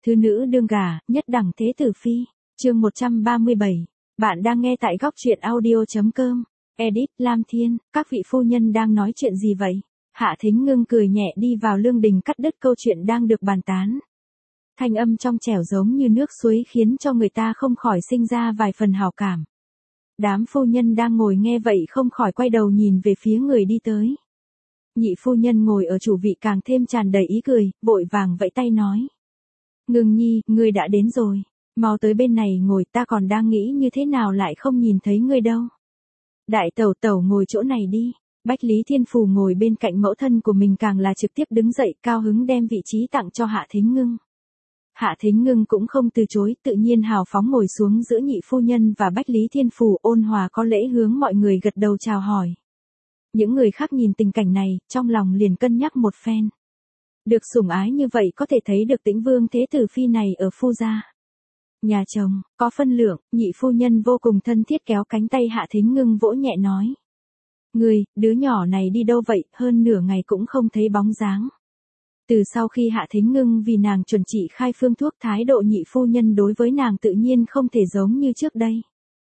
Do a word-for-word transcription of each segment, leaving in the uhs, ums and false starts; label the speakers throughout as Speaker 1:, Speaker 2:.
Speaker 1: Thứ nữ đương gả, nhất đẳng thế tử phi. Chương một trăm ba mươi bảy. Bạn đang nghe tại góc truyện audio.com. Edit Lam Thiên, các vị phu nhân đang nói chuyện gì vậy? Hạ Thính Ngưng cười nhẹ đi vào lương đình cắt đứt câu chuyện đang được bàn tán. Thanh âm trong trẻo giống như nước suối khiến cho người ta không khỏi sinh ra vài phần hảo cảm. Đám phu nhân đang ngồi nghe vậy không khỏi quay đầu nhìn về phía người đi tới. Nhị phu nhân ngồi ở chủ vị càng thêm tràn đầy ý cười, vội vàng vẫy tay nói. Ngưng nhi, ngươi đã đến rồi. Mau tới bên này ngồi, ta còn đang nghĩ như thế nào lại không nhìn thấy ngươi đâu. Đại tẩu tẩu ngồi chỗ này đi. Bách Lý Thiên Phù ngồi bên cạnh mẫu thân của mình càng là trực tiếp đứng dậy cao hứng đem vị trí tặng cho Hạ Thính Ngưng. Hạ Thính Ngưng cũng không từ chối, tự nhiên hào phóng ngồi xuống giữa nhị phu nhân và Bách Lý Thiên Phù, ôn hòa có lễ hướng mọi người gật đầu chào hỏi. Những người khác nhìn tình cảnh này, trong lòng liền cân nhắc một phen. Được sủng ái như vậy có thể thấy được Tĩnh Vương thế tử phi này ở phu gia. Nhà chồng, có phân lượng, nhị phu nhân vô cùng thân thiết kéo cánh tay Hạ Thính Ngưng vỗ nhẹ nói. Ngươi, đứa nhỏ này đi đâu vậy, hơn nửa ngày cũng không thấy bóng dáng. Từ sau khi Hạ Thính Ngưng vì nàng chuẩn trị khai phương thuốc, thái độ nhị phu nhân đối với nàng tự nhiên không thể giống như trước đây.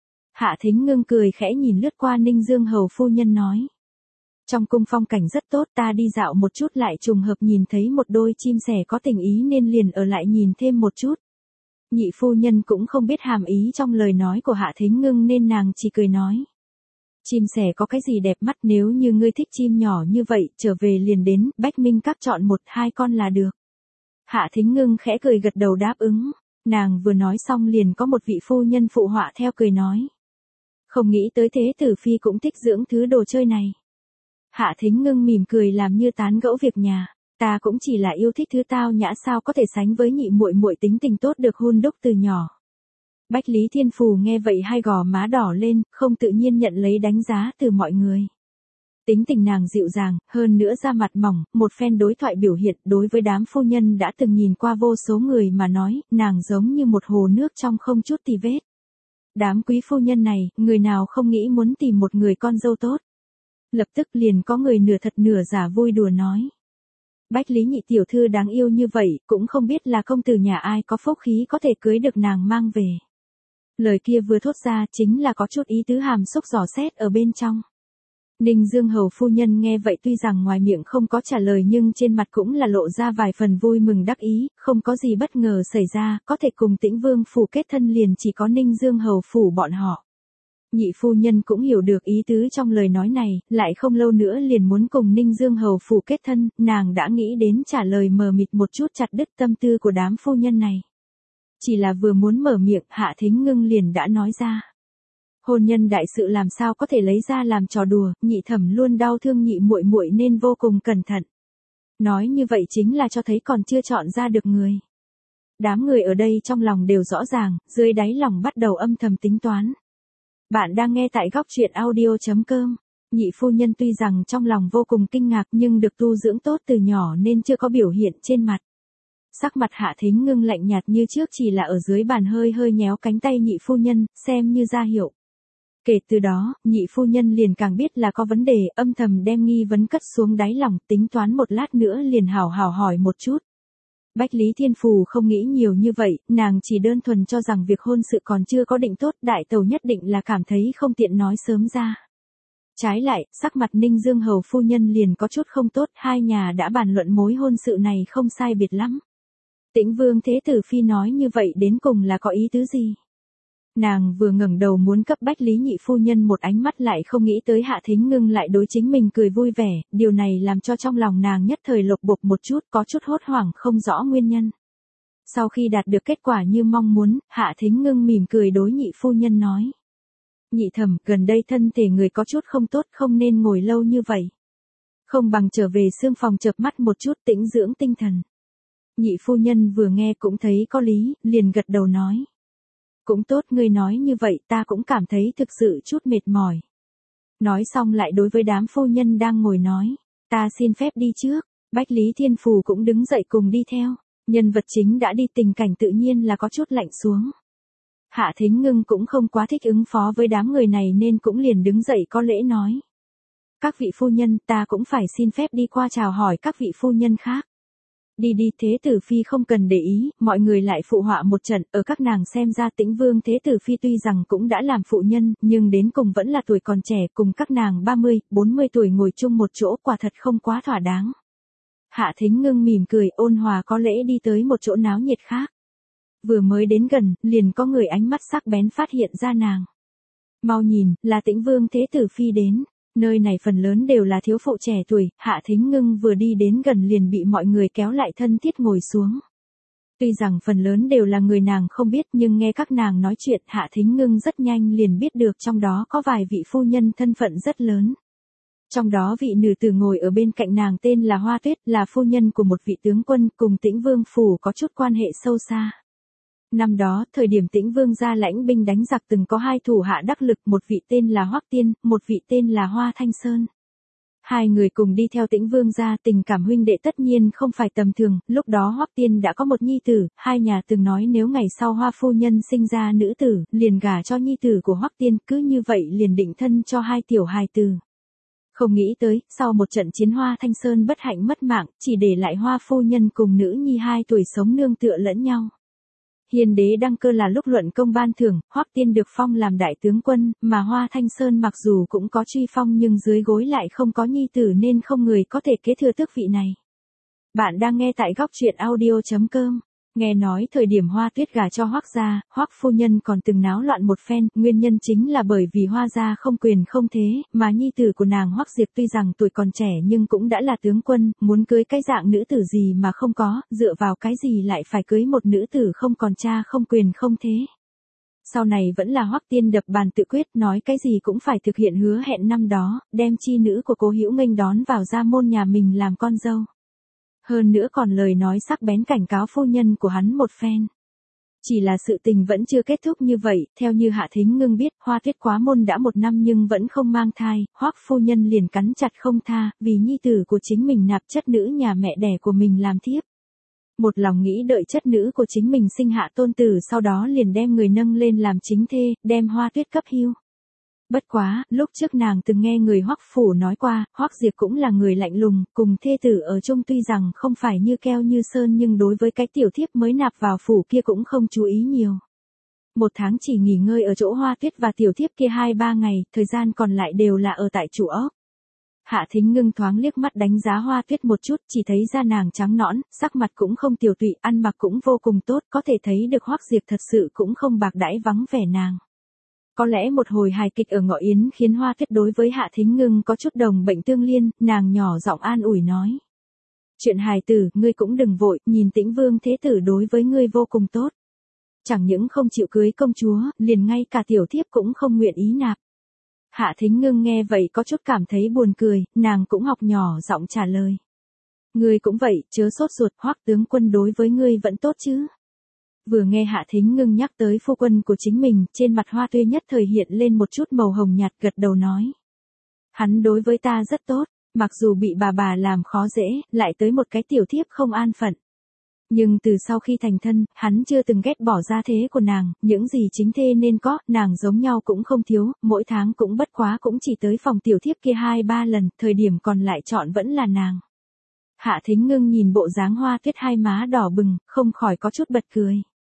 Speaker 1: Hạ Thính Ngưng cười khẽ nhìn lướt qua Ninh Dương hầu phu nhân nói. Trong cung phong cảnh rất tốt, ta đi dạo một chút lại trùng hợp nhìn thấy một đôi chim sẻ có tình ý nên liền ở lại nhìn thêm một chút. Nhị phu nhân cũng không biết hàm ý trong lời nói của Hạ Thính Ngưng nên nàng chỉ cười nói. Chim sẻ có cái gì đẹp mắt, nếu như ngươi thích chim nhỏ như vậy, trở về liền đến, Bách Minh Các chọn một hai con là được. Hạ Thính Ngưng khẽ cười gật đầu đáp ứng, nàng vừa nói xong liền có một vị phu nhân phụ họa theo cười nói. Không nghĩ tới thế tử phi cũng thích dưỡng thứ đồ chơi này. Hạ Thính Ngưng mỉm cười làm như tán gẫu việc nhà, ta cũng chỉ là yêu thích thứ tao nhã, sao có thể sánh với nhị muội muội tính tình tốt được hun đúc từ nhỏ. Bách Lý Thiên Phù nghe vậy hai gò má đỏ lên, không tự nhiên nhận lấy đánh giá từ mọi người. Tính tình nàng dịu dàng, hơn nữa da mặt mỏng, một phen đối thoại biểu hiện đối với đám phu nhân đã từng nhìn qua vô số người mà nói, nàng giống như một hồ nước trong không chút tì vết. Đám quý phu nhân này, người nào không nghĩ muốn tìm một người con dâu tốt. Lập tức liền có người nửa thật nửa giả vui đùa nói. Bách Lý nhị tiểu thư đáng yêu như vậy, cũng không biết là công tử nhà ai có phúc khí có thể cưới được nàng mang về. Lời kia vừa thốt ra chính là có chút ý tứ hàm xúc dò xét ở bên trong. Ninh Dương hầu phu nhân nghe vậy tuy rằng ngoài miệng không có trả lời nhưng trên mặt cũng là lộ ra vài phần vui mừng đắc ý, không có gì bất ngờ xảy ra, có thể cùng Tĩnh Vương phủ kết thân liền chỉ có Ninh Dương hầu phủ bọn họ. Nhị phu nhân cũng hiểu được ý tứ trong lời nói này, lại không lâu nữa liền muốn cùng Ninh Dương hầu phủ kết thân, nàng đã nghĩ đến trả lời mờ mịt một chút chặt đứt tâm tư của đám phu nhân này. Chỉ là vừa muốn mở miệng, Hạ Thính Ngưng liền đã nói ra. Hôn nhân đại sự làm sao có thể lấy ra làm trò đùa, nhị thẩm luôn đau thương nhị muội muội nên vô cùng cẩn thận. Nói như vậy chính là cho thấy còn chưa chọn ra được người. Đám người ở đây trong lòng đều rõ ràng, dưới đáy lòng bắt đầu âm thầm tính toán. Bạn đang nghe tại góc truyện audio.com. Nhị phu nhân tuy rằng trong lòng vô cùng kinh ngạc nhưng được tu dưỡng tốt từ nhỏ nên chưa có biểu hiện trên mặt. Sắc mặt Hạ Thính Ngưng lạnh nhạt như trước, chỉ là ở dưới bàn hơi hơi nhéo cánh tay nhị phu nhân, xem như ra hiệu. Kể từ đó, nhị phu nhân liền càng biết là có vấn đề, âm thầm đem nghi vấn cất xuống đáy lòng, tính toán một lát nữa liền hào hào hỏi một chút. Bách Lý Thiên Phù không nghĩ nhiều như vậy, nàng chỉ đơn thuần cho rằng việc hôn sự còn chưa có định tốt, đại tẩu nhất định là cảm thấy không tiện nói sớm ra. Trái lại, sắc mặt Ninh Dương hầu phu nhân liền có chút không tốt, hai nhà đã bàn luận mối hôn sự này không sai biệt lắm. Tĩnh Vương thế tử phi nói như vậy đến cùng là có ý tứ gì? Nàng vừa ngẩng đầu muốn cấp Bách Lý nhị phu nhân một ánh mắt lại không nghĩ tới Hạ Thính Ngưng lại đối chính mình cười vui vẻ, điều này làm cho trong lòng nàng nhất thời lục bục một chút, có chút hốt hoảng không rõ nguyên nhân. Sau khi đạt được kết quả như mong muốn, Hạ Thính Ngưng mỉm cười đối nhị phu nhân nói. Nhị thẩm, gần đây thân thể người có chút không tốt, không nên ngồi lâu như vậy. Không bằng trở về xương phòng chợp mắt một chút tĩnh dưỡng tinh thần. Nhị phu nhân vừa nghe cũng thấy có lý, liền gật đầu nói. Cũng tốt, ngươi nói như vậy ta cũng cảm thấy thực sự chút mệt mỏi. Nói xong lại đối với đám phu nhân đang ngồi nói. Ta xin phép đi trước. Bách Lý Thiên Phù cũng đứng dậy cùng đi theo. Nhân vật chính đã đi, tình cảnh tự nhiên là có chút lạnh xuống. Hạ Thính Ngưng cũng không quá thích ứng phó với đám người này nên cũng liền đứng dậy có lễ nói. Các vị phu nhân, ta cũng phải xin phép đi qua chào hỏi các vị phu nhân khác. Đi đi Thế Tử Phi không cần để ý, mọi người lại phụ họa một trận, ở các nàng xem ra Tĩnh Vương Thế Tử Phi tuy rằng cũng đã làm phụ nhân, nhưng đến cùng vẫn là tuổi còn trẻ, cùng các nàng ba mươi, bốn mươi tuổi ngồi chung một chỗ quả thật không quá thỏa đáng. Hạ Thính Ngưng mỉm cười, ôn hòa có lễ đi tới một chỗ náo nhiệt khác. Vừa mới đến gần, liền có người ánh mắt sắc bén phát hiện ra nàng. Mau nhìn, là Tĩnh Vương Thế Tử Phi đến. Nơi này phần lớn đều là thiếu phụ trẻ tuổi, Hạ Thính Ngưng vừa đi đến gần liền bị mọi người kéo lại thân thiết ngồi xuống. Tuy rằng phần lớn đều là người nàng không biết nhưng nghe các nàng nói chuyện Hạ Thính Ngưng rất nhanh liền biết được trong đó có vài vị phu nhân thân phận rất lớn. Trong đó vị nữ tử ngồi ở bên cạnh nàng tên là Hoa Tuyết, là phu nhân của một vị tướng quân cùng Tĩnh Vương phủ có chút quan hệ sâu xa. Năm đó, thời điểm Tĩnh Vương ra lãnh binh đánh giặc từng có hai thủ hạ đắc lực, một vị tên là Hoắc Tiên, một vị tên là Hoa Thanh Sơn. Hai người cùng đi theo Tĩnh Vương ra, tình cảm huynh đệ tất nhiên không phải tầm thường, lúc đó Hoắc Tiên đã có một nhi tử, hai nhà từng nói nếu ngày sau Hoa phu nhân sinh ra nữ tử, liền gả cho nhi tử của Hoắc Tiên, cứ như vậy liền định thân cho hai tiểu hài tử. Không nghĩ tới, sau một trận chiến Hoa Thanh Sơn bất hạnh mất mạng, chỉ để lại Hoa phu nhân cùng nữ nhi hai tuổi sống nương tựa lẫn nhau. Hiền đế đăng cơ là lúc luận công ban thưởng, Hoắc Tiên được phong làm đại tướng quân, mà Hoa Thanh Sơn mặc dù cũng có truy phong nhưng dưới gối lại không có nhi tử nên không người có thể kế thừa tước vị này. Bạn đang nghe tại góc truyện audio chấm com. Nghe nói thời điểm Hoa Tuyết gả cho Hoắc gia, Hoắc phu nhân còn từng náo loạn một phen, nguyên nhân chính là bởi vì Hoa gia không quyền không thế, mà nhi tử của nàng Hoắc Diệp tuy rằng tuổi còn trẻ nhưng cũng đã là tướng quân, muốn cưới cái dạng nữ tử gì mà không có, dựa vào cái gì lại phải cưới một nữ tử không còn cha không quyền không thế. Sau này vẫn là Hoắc Tiên đập bàn tự quyết, nói cái gì cũng phải thực hiện hứa hẹn năm đó, đem chi nữ của Cố Hữu nghênh đón vào gia môn nhà mình làm con dâu. Hơn nữa còn lời nói sắc bén cảnh cáo phu nhân của hắn một phen. Chỉ là sự tình vẫn chưa kết thúc như vậy, theo như Hạ Thính Ngưng biết, Hoa Tuyết quá môn đã một năm nhưng vẫn không mang thai, Hoắc phu nhân liền cắn chặt không tha, vì nhi tử của chính mình nạp chất nữ nhà mẹ đẻ của mình làm thiếp. Một lòng nghĩ đợi chất nữ của chính mình sinh hạ tôn tử sau đó liền đem người nâng lên làm chính thê, đem Hoa Tuyết cấp hưu. Bất quá, lúc trước nàng từng nghe người Hoắc phủ nói qua, Hoắc Diệp cũng là người lạnh lùng, cùng thê tử ở chung tuy rằng không phải như keo như sơn nhưng đối với cái tiểu thiếp mới nạp vào phủ kia cũng không chú ý nhiều. Một tháng chỉ nghỉ ngơi ở chỗ Hoa Tuyết và tiểu thiếp kia hai ba ngày, thời gian còn lại đều là ở tại chủ ốc. Hạ Thính Ngưng thoáng liếc mắt đánh giá Hoa Tuyết một chút, chỉ thấy da nàng trắng nõn, sắc mặt cũng không tiểu tụy, ăn mặc cũng vô cùng tốt, có thể thấy được Hoắc Diệp thật sự cũng không bạc đãi vắng vẻ nàng. Có lẽ một hồi hài kịch ở Ngọ Yến khiến Hoa Tuyết đối với Hạ Thính Ngưng có chút đồng bệnh tương liên, nàng nhỏ giọng an ủi nói. Chuyện hài tử, ngươi cũng đừng vội, nhìn Tĩnh Vương thế tử đối với ngươi vô cùng tốt. Chẳng những không chịu cưới công chúa, liền ngay cả tiểu thiếp cũng không nguyện ý nạp. Hạ Thính Ngưng nghe vậy có chút cảm thấy buồn cười, nàng cũng học nhỏ giọng trả lời. Ngươi cũng vậy, chớ sốt ruột, Hoắc tướng quân đối với ngươi vẫn tốt chứ. Vừa nghe Hạ Thính Ngưng nhắc tới phu quân của chính mình, trên mặt Hoa Tuyết nhất thời hiện lên một chút màu hồng nhạt, gật đầu nói. Hắn đối với ta rất tốt, mặc dù bị bà bà làm khó dễ, lại tới một cái tiểu thiếp không an phận. Nhưng từ sau khi thành thân, hắn chưa từng ghét bỏ gia thế của nàng, những gì chính thê nên có, nàng giống nhau cũng không thiếu, mỗi tháng cũng bất quá cũng chỉ tới phòng tiểu thiếp kia hai ba lần, thời điểm còn lại chọn vẫn là nàng. Hạ Thính Ngưng nhìn bộ dáng Hoa Tuyết hai má đỏ bừng, không khỏi có chút bật cười.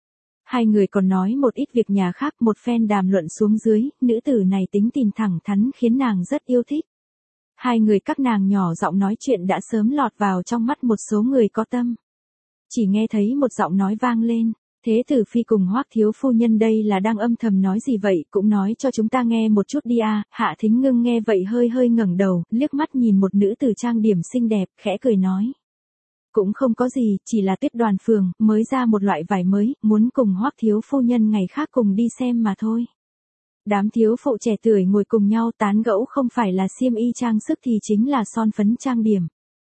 Speaker 1: Hai người còn nói một ít việc nhà khác, một phen đàm luận xuống dưới, nữ tử này tính tình thẳng thắn khiến nàng rất yêu thích. Hai người các nàng nhỏ giọng nói chuyện đã sớm lọt vào trong mắt một số người có tâm. Chỉ nghe thấy một giọng nói vang lên, Thế Tử Phi cùng Hoắc thiếu phu nhân đây là đang âm thầm nói gì vậy, cũng nói cho chúng ta nghe một chút đi à. Hạ Thính Ngưng nghe vậy hơi hơi ngẩng đầu, liếc mắt nhìn một nữ tử trang điểm xinh đẹp, khẽ cười nói. Cũng không có gì, chỉ là Tuyết Đoàn phường, mới ra một loại vải mới, muốn cùng Hoắc thiếu phu nhân ngày khác cùng đi xem mà thôi. Đám thiếu phụ trẻ tuổi ngồi cùng nhau tán gẫu không phải là xiêm y trang sức thì chính là son phấn trang điểm.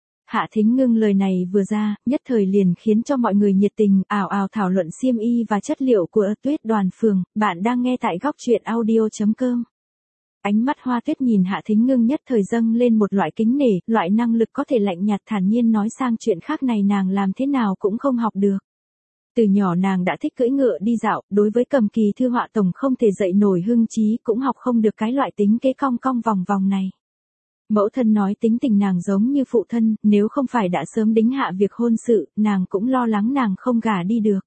Speaker 1: Hạ Thính Ngưng lời này vừa ra, nhất thời liền khiến cho mọi người nhiệt tình, ào ào thảo luận xiêm y và chất liệu của Tuyết Đoàn phường, bạn đang nghe tại góc truyện audio chấm com. Ánh mắt Hoa Tuyết nhìn Hạ Thính Ngưng nhất thời dâng lên một loại kính nể, loại năng lực có thể lạnh nhạt thản nhiên nói sang chuyện khác này nàng làm thế nào cũng không học được. Từ nhỏ nàng đã thích cưỡi ngựa đi dạo, đối với cầm kỳ thư họa tổng không thể dậy nổi hưng trí cũng học không được cái loại tính kế cong cong vòng vòng này. Mẫu thân nói tính tình nàng giống như phụ thân, nếu không phải đã sớm đính hạ việc hôn sự, nàng cũng lo lắng nàng không gả đi được.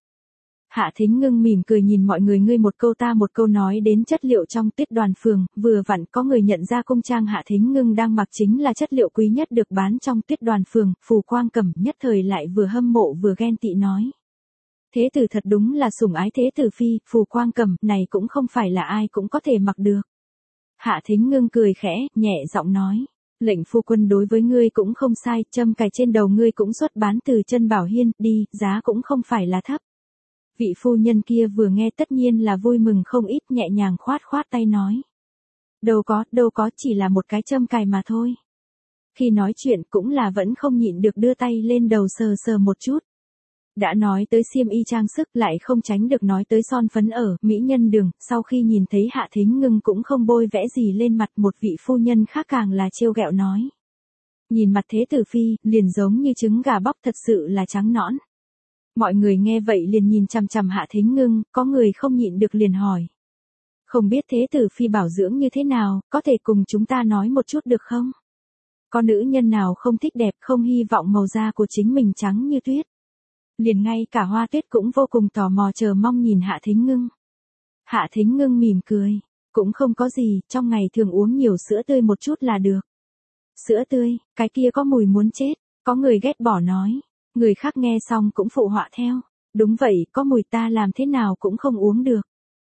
Speaker 1: Hạ Thính Ngưng mỉm cười nhìn mọi người ngươi một câu ta một câu nói đến chất liệu trong Tuyết Đoàn Phường, vừa vặn có người nhận ra cung trang Hạ Thính Ngưng đang mặc chính là chất liệu quý nhất được bán trong Tuyết Đoàn Phường, Phù Quang Cẩm nhất thời lại vừa hâm mộ vừa ghen tị nói. Thế tử thật đúng là sủng ái thế tử phi, Phù Quang Cẩm này cũng không phải là ai cũng có thể mặc được. Hạ Thính Ngưng cười khẽ, nhẹ giọng nói. Lệnh phu quân đối với ngươi cũng không sai, châm cài trên đầu ngươi cũng xuất bán từ chân Bảo Hiên, đi, giá cũng không phải là thấp. Vị phu nhân kia vừa nghe tất nhiên là vui mừng không ít, nhẹ nhàng khoát khoát tay nói. Đâu có, đâu có, chỉ là một cái châm cài mà thôi. Khi nói chuyện cũng là vẫn không nhịn được đưa tay lên đầu sờ sờ một chút. Đã nói tới xiêm y trang sức lại không tránh được nói tới son phấn ở Mỹ Nhân Đường, sau khi nhìn thấy Hạ Thính Ngưng cũng không bôi vẽ gì lên mặt, một vị phu nhân khác càng là trêu ghẹo nói. Nhìn mặt thế tử phi, liền giống như trứng gà bóc thật sự là trắng nõn. Mọi người nghe vậy liền nhìn chằm chằm Hạ Thính Ngưng, có người không nhịn được liền hỏi. Không biết thế tử phi bảo dưỡng như thế nào, có thể cùng chúng ta nói một chút được không? Có nữ nhân nào không thích đẹp không hy vọng màu da của chính mình trắng như tuyết? Liền ngay cả Hoa Tuyết cũng vô cùng tò mò chờ mong nhìn Hạ Thính Ngưng. Hạ Thính Ngưng mỉm cười, cũng không có gì, trong ngày thường uống nhiều sữa tươi một chút là được. Sữa tươi, cái kia có mùi muốn chết, có người ghét bỏ nói, người khác nghe xong cũng phụ họa theo, đúng vậy, có mùi ta làm thế nào cũng không uống được.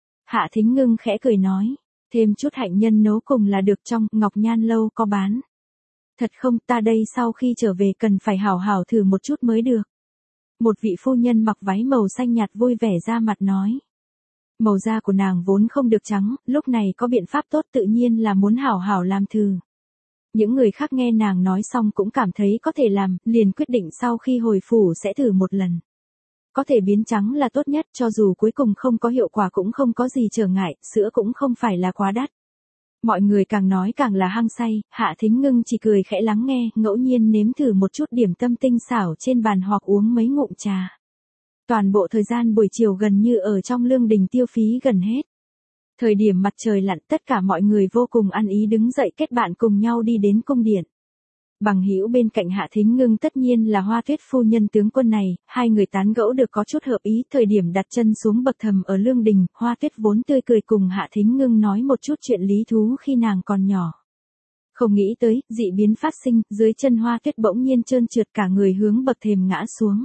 Speaker 1: Hạ Thính Ngưng khẽ cười nói, thêm chút hạnh nhân nấu cùng là được, trong Ngọc Nhan lâu có bán. Thật không, ta đây sau khi trở về cần phải hảo hảo thử một chút mới được. Một vị phu nhân mặc váy màu xanh nhạt vui vẻ ra mặt nói. Màu da của nàng vốn không được trắng, lúc này có biện pháp tốt tự nhiên là muốn hảo hảo làm thử. Những người khác nghe nàng nói xong cũng cảm thấy có thể làm, liền quyết định sau khi hồi phủ sẽ thử một lần. Có thể biến trắng là tốt nhất, cho dù cuối cùng không có hiệu quả cũng không có gì trở ngại, sữa cũng không phải là quá đắt. Mọi người càng nói càng là hăng say, Hạ Thính Ngưng chỉ cười khẽ lắng nghe, ngẫu nhiên nếm thử một chút điểm tâm tinh xảo trên bàn hoặc uống mấy ngụm trà. Toàn bộ thời gian buổi chiều gần như ở trong lương đình tiêu phí gần hết. Thời điểm mặt trời lặn tất cả mọi người vô cùng ăn ý đứng dậy kết bạn cùng nhau đi đến cung điện. Bằng hữu bên cạnh Hạ Thính Ngưng tất nhiên là Hoa Tuyết phu nhân tướng quân này, hai người tán gẫu được có chút hợp ý, thời điểm đặt chân xuống bậc thềm ở lương đình, Hoa Tuyết vốn tươi cười cùng Hạ Thính Ngưng nói một chút chuyện lý thú khi nàng còn nhỏ. Không nghĩ tới, dị biến phát sinh, dưới chân Hoa Tuyết bỗng nhiên trơn trượt cả người hướng bậc thềm ngã xuống.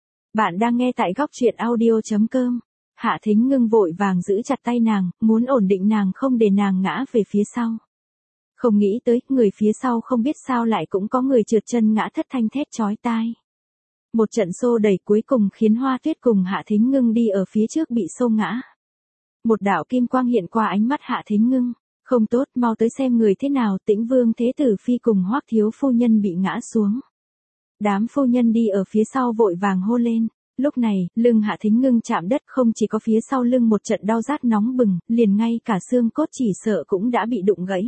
Speaker 1: Bạn đang nghe tại góc truyện audio chấm com. Hạ Thính Ngưng vội vàng giữ chặt tay nàng, muốn ổn định nàng không để nàng ngã về phía sau. Không nghĩ tới, người phía sau không biết sao lại cũng có người trượt chân ngã thất thanh thét chói tai. Một trận xô đẩy cuối cùng khiến Hoa Tuyết cùng Hạ Thính Ngưng đi ở phía trước bị xô ngã. Một đạo kim quang hiện qua ánh mắt Hạ Thính Ngưng. Không tốt, mau tới xem người thế nào, Tĩnh Vương Thế Tử Phi cùng Hoắc thiếu phu nhân bị ngã xuống. Đám phu nhân đi ở phía sau vội vàng hô lên. Lúc này, lưng Hạ Thính Ngưng chạm đất không chỉ có phía sau lưng một trận đau rát nóng bừng, liền ngay cả xương cốt chỉ sợ cũng đã bị đụng gãy.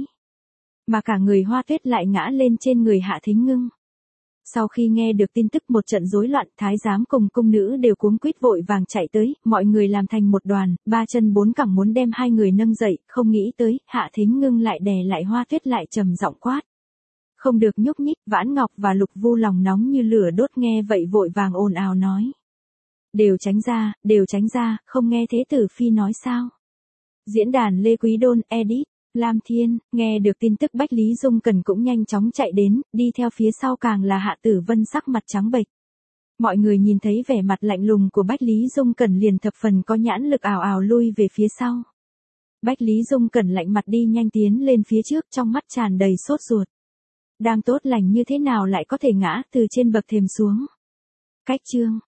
Speaker 1: Mà cả người Hoa Tuyết lại ngã lên trên người Hạ Thính Ngưng. Sau khi nghe được tin tức một trận rối loạn, thái giám cùng cung nữ đều cuống quýt vội vàng chạy tới, mọi người làm thành một đoàn, ba chân bốn cẳng muốn đem hai người nâng dậy, không nghĩ tới, Hạ Thính Ngưng lại đè lại Hoa Tuyết lại trầm giọng quát. Không được nhúc nhích, Vãn Ngọc và Lục Vu lòng nóng như lửa đốt nghe vậy vội vàng ồn ào nói. Đều tránh ra, đều tránh ra, không nghe Thế Tử Phi nói sao. Diễn đàn Lê Quý Đôn, edit. Lam Thiên, nghe được tin tức Bách Lý Dung Cẩn cũng nhanh chóng chạy đến, đi theo phía sau càng là Hạ Tử Vân sắc mặt trắng bệch. Mọi người nhìn thấy vẻ mặt lạnh lùng của Bách Lý Dung Cẩn liền thập phần có nhãn lực ảo ảo lui về phía sau. Bách Lý Dung Cẩn lạnh mặt đi nhanh tiến lên phía trước trong mắt tràn đầy sốt ruột. Đang tốt lành như thế nào lại có thể ngã từ trên bậc thềm xuống. Cách chương.